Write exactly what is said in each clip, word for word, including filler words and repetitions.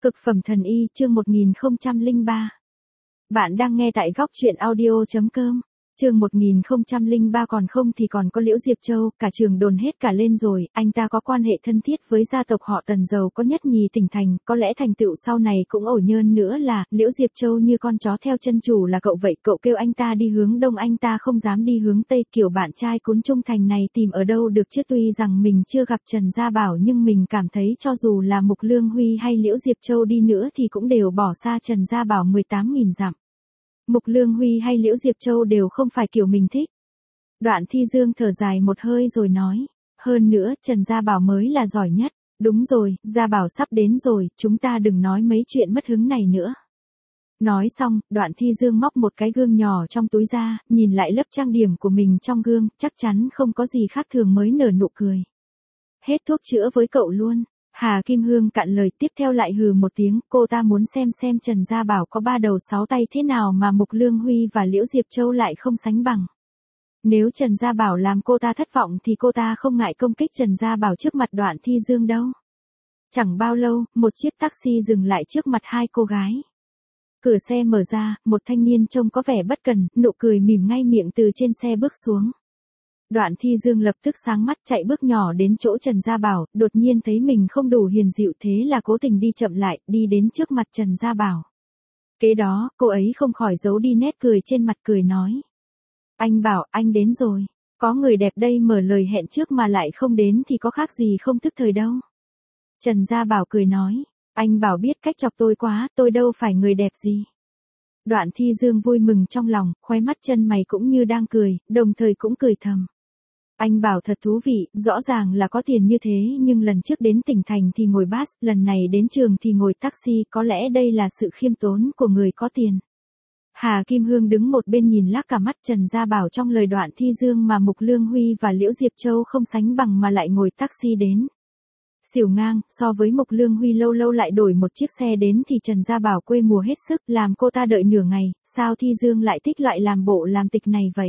Cực phẩm thần y, chương một nghìn không trăm lẻ ba. Bạn đang nghe tại góc truyện audio chấm com. Chương một nghìn không trăm lẻ ba còn không thì còn có Liễu Diệp Châu, cả trường đồn hết cả lên rồi, anh ta có quan hệ thân thiết với gia tộc họ Tần giàu có nhất nhì tỉnh thành, có lẽ thành tựu sau này cũng ổ nhơn nữa là, Liễu Diệp Châu như con chó theo chân chủ là cậu vậy, cậu kêu anh ta đi hướng đông anh ta không dám đi hướng tây, kiểu bạn trai cún trung thành này tìm ở đâu được chứ. Tuy rằng mình chưa gặp Trần Gia Bảo nhưng mình cảm thấy cho dù là Mục Lương Huy hay Liễu Diệp Châu đi nữa thì cũng đều bỏ xa Trần Gia Bảo mười tám nghìn dặm. Mục Lương Huy hay Liễu Diệp Châu đều không phải kiểu mình thích. Đoạn Thi Dương thở dài một hơi rồi nói, hơn nữa Trần Gia Bảo mới là giỏi nhất. Đúng rồi, Gia Bảo sắp đến rồi, chúng ta đừng nói mấy chuyện mất hứng này nữa. Nói xong, Đoạn Thi Dương móc một cái gương nhỏ trong túi ra, nhìn lại lớp trang điểm của mình trong gương, chắc chắn không có gì khác thường mới nở nụ cười. Hết thuốc chữa với cậu luôn. Hà Kim Hương cạn lời, tiếp theo lại hừ một tiếng, cô ta muốn xem xem Trần Gia Bảo có ba đầu sáu tay thế nào mà Mục Lương Huy và Liễu Diệp Châu lại không sánh bằng. Nếu Trần Gia Bảo làm cô ta thất vọng thì cô ta không ngại công kích Trần Gia Bảo trước mặt Đoạn Thi Dương đâu. Chẳng bao lâu, một chiếc taxi dừng lại trước mặt hai cô gái. Cửa xe mở ra, một thanh niên trông có vẻ bất cần, nụ cười mỉm ngay miệng từ trên xe bước xuống. Đoạn Thi Dương lập tức sáng mắt chạy bước nhỏ đến chỗ Trần Gia Bảo, đột nhiên thấy mình không đủ hiền dịu thế là cố tình đi chậm lại, đi đến trước mặt Trần Gia Bảo. Kế đó, cô ấy không khỏi giấu đi nét cười trên mặt, cười nói. Anh Bảo, anh đến rồi. Có người đẹp đây mở lời hẹn trước mà lại không đến thì có khác gì không thức thời đâu. Trần Gia Bảo cười nói. Anh Bảo biết cách chọc tôi quá, tôi đâu phải người đẹp gì. Đoạn Thi Dương vui mừng trong lòng, khóe mắt chân mày cũng như đang cười, đồng thời cũng cười thầm. Anh Bảo thật thú vị, rõ ràng là có tiền như thế nhưng lần trước đến tỉnh thành thì ngồi bus, lần này đến trường thì ngồi taxi, có lẽ đây là sự khiêm tốn của người có tiền. Hà Kim Hương đứng một bên nhìn lác cả mắt. Trần Gia Bảo trong lời Đoạn Thi Dương mà Mục Lương Huy và Liễu Diệp Châu không sánh bằng mà lại ngồi taxi đến. Xỉu ngang, so với Mục Lương Huy lâu lâu lại đổi một chiếc xe đến thì Trần Gia Bảo quê mùa hết sức, làm cô ta đợi nửa ngày, sao Thi Dương lại thích loại làm bộ làm tịch này vậy?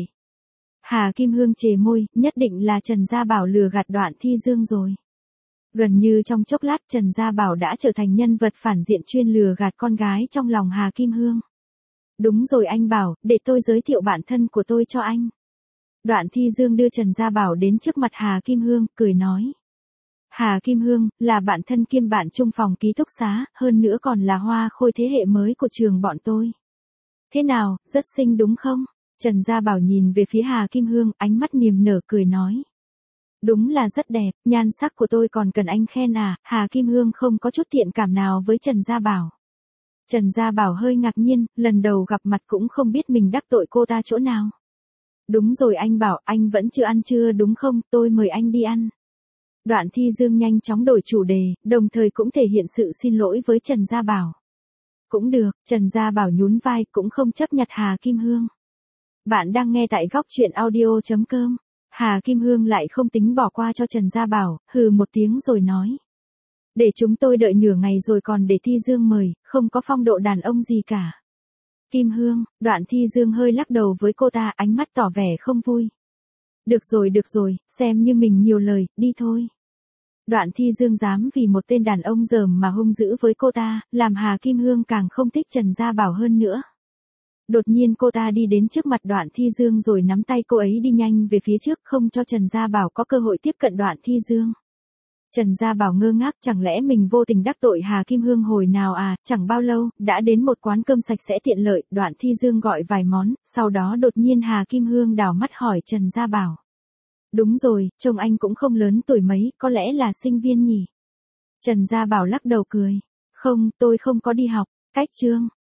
Hà Kim Hương chề môi, nhất định là Trần Gia Bảo lừa gạt Đoạn Thi Dương rồi. Gần như trong chốc lát Trần Gia Bảo đã trở thành nhân vật phản diện chuyên lừa gạt con gái trong lòng Hà Kim Hương. Đúng rồi anh Bảo, để tôi giới thiệu bản thân của tôi cho anh. Đoạn Thi Dương đưa Trần Gia Bảo đến trước mặt Hà Kim Hương, cười nói. Hà Kim Hương, là bạn thân kiêm bạn chung phòng ký túc xá, hơn nữa còn là hoa khôi thế hệ mới của trường bọn tôi. Thế nào, rất xinh đúng không? Trần Gia Bảo nhìn về phía Hà Kim Hương, ánh mắt niềm nở cười nói. Đúng là rất đẹp, nhan sắc của tôi còn cần anh khen à? Hà Kim Hương không có chút thiện cảm nào với Trần Gia Bảo. Trần Gia Bảo hơi ngạc nhiên, lần đầu gặp mặt cũng không biết mình đắc tội cô ta chỗ nào. Đúng rồi anh Bảo, anh vẫn chưa ăn trưa đúng không, tôi mời anh đi ăn. Đoạn Thi Dương nhanh chóng đổi chủ đề, đồng thời cũng thể hiện sự xin lỗi với Trần Gia Bảo. Cũng được, Trần Gia Bảo nhún vai, cũng không chấp nhặt Hà Kim Hương. Bạn đang nghe tại góc truyện audio chấm com. Hà Kim Hương lại không tính bỏ qua cho Trần Gia Bảo, hừ một tiếng rồi nói. Để chúng tôi đợi nửa ngày rồi còn để Thi Dương mời, không có phong độ đàn ông gì cả. Kim Hương, Đoạn Thi Dương hơi lắc đầu với cô ta, ánh mắt tỏ vẻ không vui. Được rồi được rồi, xem như mình nhiều lời, đi thôi. Đoạn Thi Dương dám vì một tên đàn ông dởm mà hung dữ với cô ta, làm Hà Kim Hương càng không thích Trần Gia Bảo hơn nữa. Đột nhiên cô ta đi đến trước mặt Đoạn Thi Dương rồi nắm tay cô ấy đi nhanh về phía trước, không cho Trần Gia Bảo có cơ hội tiếp cận Đoạn Thi Dương. Trần Gia Bảo ngơ ngác, chẳng lẽ mình vô tình đắc tội Hà Kim Hương hồi nào à? Chẳng bao lâu, đã đến một quán cơm sạch sẽ tiện lợi, Đoạn Thi Dương gọi vài món, sau đó đột nhiên Hà Kim Hương đảo mắt hỏi Trần Gia Bảo. Đúng rồi, trông anh cũng không lớn tuổi mấy, có lẽ là sinh viên nhỉ? Trần Gia Bảo lắc đầu cười. Không, tôi không có đi học. Cách chương,